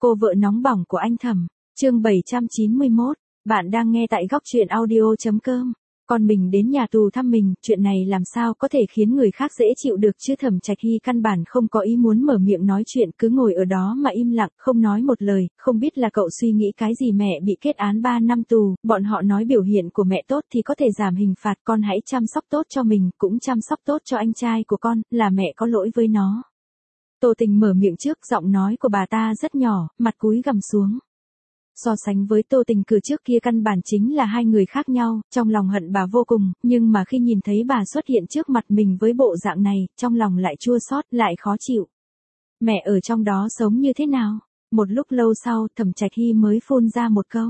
Cô vợ nóng bỏng của anh Thẩm, chương 791, bạn đang nghe tại góc truyện audio.com. Con mình đến nhà tù thăm mình, chuyện này làm sao có thể khiến người khác dễ chịu được chứ. Thẩm Trạch Hy căn bản không có ý muốn mở miệng nói chuyện, cứ ngồi ở đó mà im lặng, không nói một lời. Không biết là cậu suy nghĩ cái gì. Mẹ bị kết án 3 năm tù, bọn họ nói biểu hiện của mẹ tốt thì có thể giảm hình phạt, con hãy chăm sóc tốt cho mình, cũng chăm sóc tốt cho anh trai của con, là mẹ có lỗi với nó. Tô Tình mở miệng trước, giọng nói của bà ta rất nhỏ, mặt cúi gằm xuống. So sánh với Tô Tình cử trước kia căn bản chính là hai người khác nhau, trong lòng hận bà vô cùng, nhưng mà khi nhìn thấy bà xuất hiện trước mặt mình với bộ dạng này, trong lòng lại chua xót, lại khó chịu. Mẹ ở trong đó sống như thế nào? Một lúc lâu sau, Thẩm Trạch Hy mới phun ra một câu.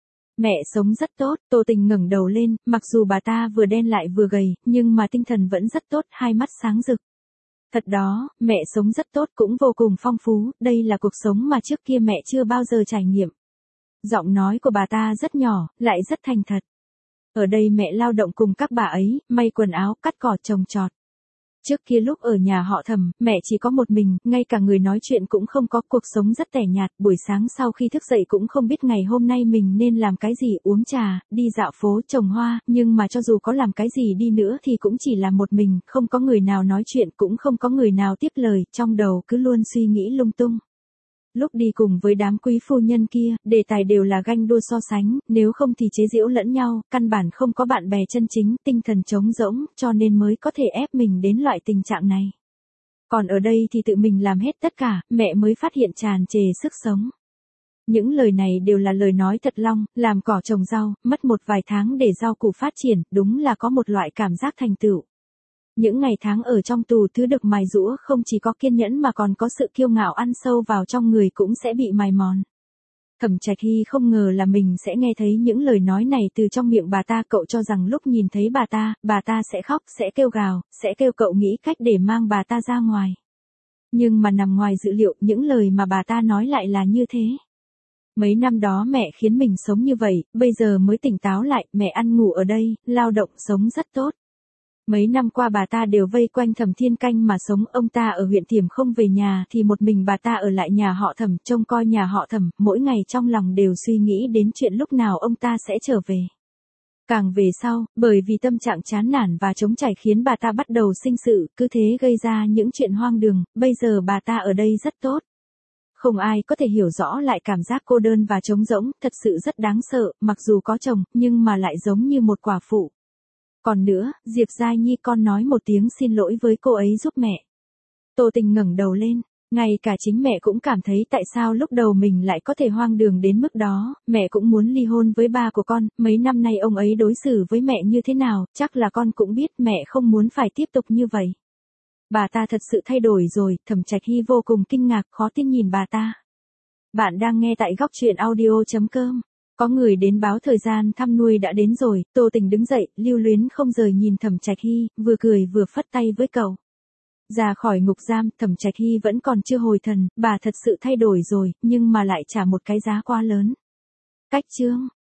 Mẹ sống rất tốt. Tô Tình ngẩng đầu lên, mặc dù bà ta vừa đen lại vừa gầy, nhưng mà tinh thần vẫn rất tốt, hai mắt sáng rực. Thật đó, mẹ sống rất tốt, cũng vô cùng phong phú, đây là cuộc sống mà trước kia mẹ chưa bao giờ trải nghiệm. Giọng nói của bà ta rất nhỏ, lại rất thành thật. Ở đây mẹ lao động cùng các bà ấy, may quần áo, cắt cỏ, trồng trọt. Trước kia lúc ở nhà họ Thẩm, mẹ chỉ có một mình, ngay cả người nói chuyện cũng không có, cuộc sống rất tẻ nhạt, buổi sáng sau khi thức dậy cũng không biết ngày hôm nay mình nên làm cái gì, uống trà, đi dạo phố, trồng hoa, nhưng mà cho dù có làm cái gì đi nữa thì cũng chỉ là một mình, không có người nào nói chuyện, cũng không có người nào tiếp lời, trong đầu cứ luôn suy nghĩ lung tung. Lúc đi cùng với đám quý phu nhân kia, đề tài đều là ganh đua so sánh, nếu không thì chế giễu lẫn nhau, căn bản không có bạn bè chân chính, tinh thần trống rỗng, cho nên mới có thể ép mình đến loại tình trạng này. Còn ở đây thì tự mình làm hết tất cả, mẹ mới phát hiện tràn trề sức sống. Những lời này đều là lời nói thật lòng, làm cỏ trồng rau, mất một vài tháng để rau củ phát triển, đúng là có một loại cảm giác thành tựu. Những ngày tháng ở trong tù thứ được mài giũa không chỉ có kiên nhẫn mà còn có sự kiêu ngạo ăn sâu vào trong người cũng sẽ bị mài mòn. Thẩm Trạch Hy không ngờ là mình sẽ nghe thấy những lời nói này từ trong miệng bà ta. Cậu cho rằng lúc nhìn thấy bà ta sẽ khóc, sẽ kêu gào, sẽ kêu cậu nghĩ cách để mang bà ta ra ngoài. Nhưng mà nằm ngoài dự liệu, những lời mà bà ta nói lại là như thế. Mấy năm đó mẹ khiến mình sống như vậy, bây giờ mới tỉnh táo lại, mẹ ăn ngủ ở đây, lao động sống rất tốt. Mấy năm qua bà ta đều vây quanh Thẩm Thiên Canh mà sống, ông ta ở huyện Thiểm không về nhà thì một mình bà ta ở lại nhà họ Thẩm, trông coi nhà họ Thẩm, mỗi ngày trong lòng đều suy nghĩ đến chuyện lúc nào ông ta sẽ trở về. Càng về sau, bởi vì tâm trạng chán nản và trống trải khiến bà ta bắt đầu sinh sự, cứ thế gây ra những chuyện hoang đường, bây giờ bà ta ở đây rất tốt. Không ai có thể hiểu rõ lại cảm giác cô đơn và trống rỗng, thật sự rất đáng sợ, mặc dù có chồng, nhưng mà lại giống như một quả phụ. Còn nữa, Diệp Giai Nhi, con nói một tiếng xin lỗi với cô ấy giúp mẹ. Tô Tình ngẩng đầu lên, ngay cả chính mẹ cũng cảm thấy tại sao lúc đầu mình lại có thể hoang đường đến mức đó, mẹ cũng muốn ly hôn với ba của con, mấy năm nay ông ấy đối xử với mẹ như thế nào, chắc là con cũng biết, mẹ không muốn phải tiếp tục như vậy. Bà ta thật sự thay đổi rồi. Thẩm Trạch Hy vô cùng kinh ngạc, khó tin nhìn bà ta. Bạn đang nghe tại góc truyện audio.com. Có người đến báo thời gian thăm nuôi đã đến rồi. Tô Tình đứng dậy, lưu luyến không rời nhìn Thẩm Trạch Hy, vừa cười vừa phất tay với cậu. Ra khỏi ngục giam, Thẩm Trạch Hy vẫn còn chưa hồi thần, bà thật sự thay đổi rồi, nhưng mà lại trả một cái giá quá lớn. Cách chương